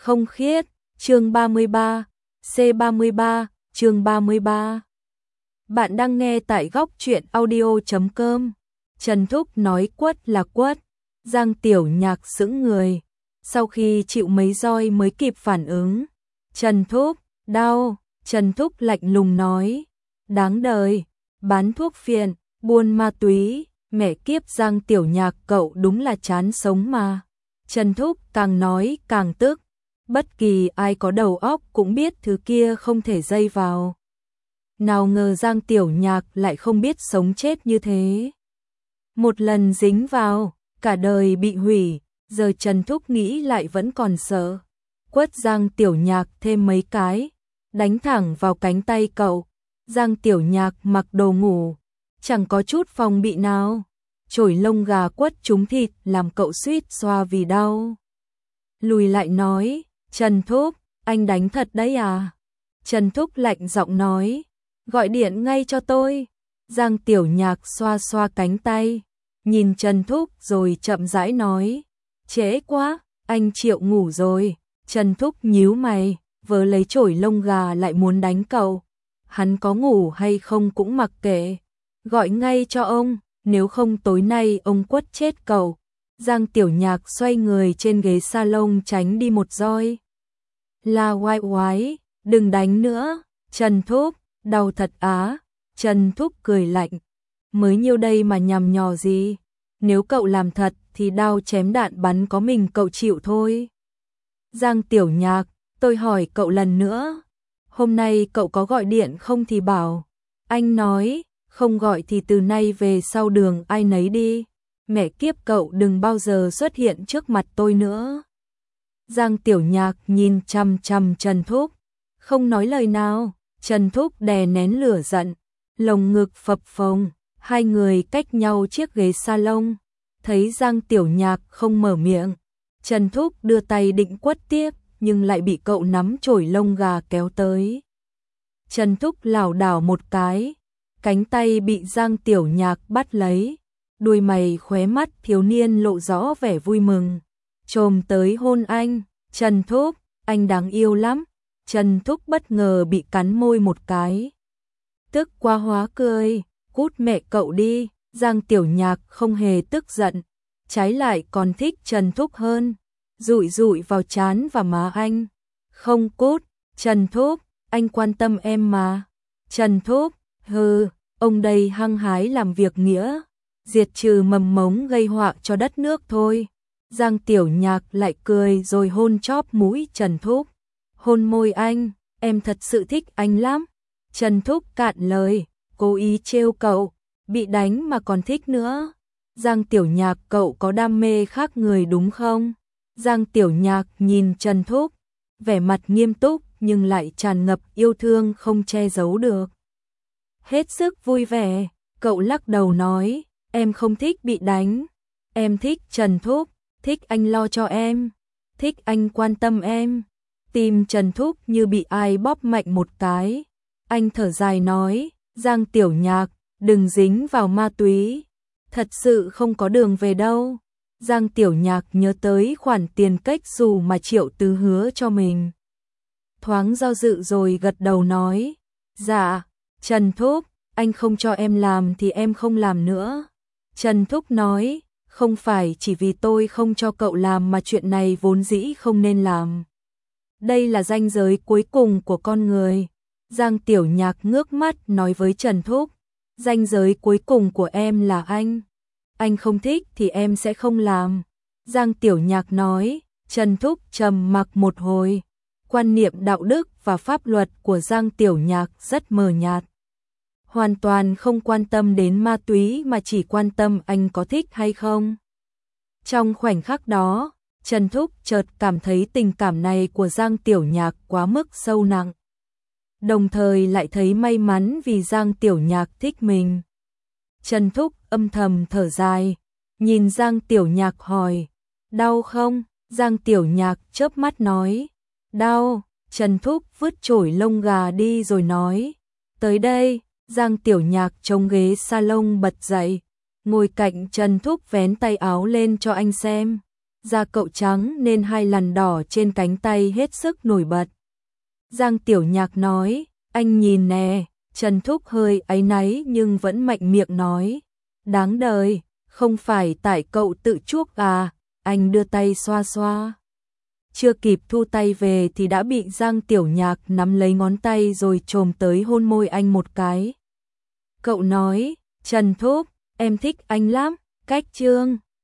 Không khiết, chương 33, C33, chương 33. Bạn đang nghe tại góc truyện audio.com. Trần Thúc nói quất là quất, Giang Tiểu Nhạc sững người, sau khi chịu mấy roi mới kịp phản ứng. Trần Thúc, đau, Trần Thúc lạnh lùng nói, đáng đời, bán thuốc phiện, buôn ma túy, mẹ kiếp Giang Tiểu Nhạc cậu đúng là chán sống mà. Trần Thúc càng nói càng tức, bất kỳ ai có đầu óc cũng biết thứ kia không thể dây vào. Nào ngờ Giang Tiểu Nhạc lại không biết sống chết như thế. Một lần dính vào, cả đời bị hủy, giờ Trần Thúc nghĩ lại vẫn còn sợ. Quất Giang Tiểu Nhạc thêm mấy cái, đánh thẳng vào cánh tay cậu. Giang Tiểu Nhạc mặc đồ ngủ, chẳng có chút phòng bị nào. Chổi lông gà quất trúng thịt làm cậu suýt xoa vì đau. Lùi lại nói, Trần Thúc, anh đánh thật đấy à? Trần Thúc lạnh giọng nói, gọi điện ngay cho tôi. Giang Tiểu Nhạc xoa xoa cánh tay, nhìn Trần Thúc rồi chậm rãi nói, trễ quá, anh Triệu ngủ rồi. Trần Thúc nhíu mày, vớ lấy chổi lông gà lại muốn đánh cậu. Hắn có ngủ hay không cũng mặc kệ, gọi ngay cho ông, nếu không tối nay ông quất chết cậu. Giang Tiểu Nhạc xoay người trên ghế salon tránh đi một roi. La oai oái, đừng đánh nữa, Trần Thúc, đau thật á. Trần Thúc cười lạnh, mới nhiêu đây mà nhằm nhò gì, nếu cậu làm thật thì đao chém đạn bắn có mình cậu chịu thôi. Giang Tiểu Nhạc, tôi hỏi cậu lần nữa, hôm nay cậu có gọi điện không thì bảo. Anh nói, không gọi thì từ nay về sau đường ai nấy đi. Mẹ kiếp cậu đừng bao giờ xuất hiện trước mặt tôi nữa. Giang Tiểu Nhạc nhìn chằm chằm Trần Thúc, không nói lời nào. Trần Thúc đè nén lửa giận, lồng ngực phập phồng, hai người cách nhau chiếc ghế salon. Thấy Giang Tiểu Nhạc không mở miệng, Trần Thúc đưa tay định quất tiếp, nhưng lại bị cậu nắm chổi lông gà kéo tới. Trần Thúc lảo đảo một cái, cánh tay bị Giang Tiểu Nhạc bắt lấy, đuôi mày khóe mắt thiếu niên lộ rõ vẻ vui mừng, chồm tới hôn anh. Trần Thúc, anh đáng yêu lắm. Trần Thúc bất ngờ bị cắn môi một cái, tức quá hóa cười, cút mẹ cậu đi. Giang Tiểu Nhạc không hề tức giận, trái lại còn thích Trần Thúc hơn, dụi dụi vào trán và má anh. Không cút, Trần Thúc, anh quan tâm em mà. Trần Thúc, hừ, ông đây hăng hái làm việc nghĩa, diệt trừ mầm mống gây họa cho đất nước thôi. Giang Tiểu Nhạc lại cười rồi hôn chóp mũi Trần Thúc, hôn môi anh, em thật sự thích anh lắm. Trần Thúc cạn lời, cố ý trêu cậu, bị đánh mà còn thích nữa. Giang Tiểu Nhạc, cậu có đam mê khác người đúng không? Giang Tiểu Nhạc nhìn Trần Thúc, vẻ mặt nghiêm túc nhưng lại tràn ngập yêu thương không che giấu được. Hết sức vui vẻ, cậu lắc đầu nói, em không thích bị đánh, em thích Trần Thúc, thích anh lo cho em, thích anh quan tâm em. Tim Trần Thúc như bị ai bóp mạnh một cái. Anh thở dài nói, Giang Tiểu Nhạc, đừng dính vào ma túy, thật sự không có đường về đâu. Giang Tiểu Nhạc nhớ tới khoản tiền cách dù mà Triệu Tứ hứa cho mình, thoáng do dự rồi gật đầu nói, dạ, Trần Thúc, anh không cho em làm thì em không làm nữa. Trần Thúc nói, không phải chỉ vì tôi không cho cậu làm mà chuyện này vốn dĩ không nên làm. Đây là ranh giới cuối cùng của con người. Giang Tiểu Nhạc ngước mắt nói với Trần Thúc, ranh giới cuối cùng của em là anh không thích thì em sẽ không làm. Giang Tiểu Nhạc nói. Trần Thúc trầm mặc một hồi, quan niệm đạo đức và pháp luật của Giang Tiểu Nhạc rất mờ nhạt, hoàn toàn không quan tâm đến ma túy mà chỉ quan tâm anh có thích hay không. Trong khoảnh khắc đó, Trần Thúc chợt cảm thấy tình cảm này của Giang Tiểu Nhạc quá mức sâu nặng, đồng thời lại thấy may mắn vì Giang Tiểu Nhạc thích mình. Trần Thúc âm thầm thở dài, nhìn Giang Tiểu Nhạc hỏi, đau không? Giang Tiểu Nhạc chớp mắt nói, đau. Trần Thúc vứt chổi lông gà đi rồi nói, tới đây. Giang Tiểu Nhạc chống ghế salon bật dậy, ngồi cạnh Trần Thúc vén tay áo lên cho anh xem. da cậu trắng nên hai lằn đỏ trên cánh tay hết sức nổi bật. Giang Tiểu Nhạc nói, anh nhìn nè, Trần Thúc hơi áy náy nhưng vẫn mạnh miệng nói, đáng đời, không phải tại cậu tự chuốc à, anh đưa tay xoa xoa. Chưa kịp thu tay về thì đã bị Giang Tiểu Nhạc nắm lấy ngón tay rồi chồm tới hôn môi anh một cái. Cậu nói, Trần Thúc, em thích anh lắm, cách trương.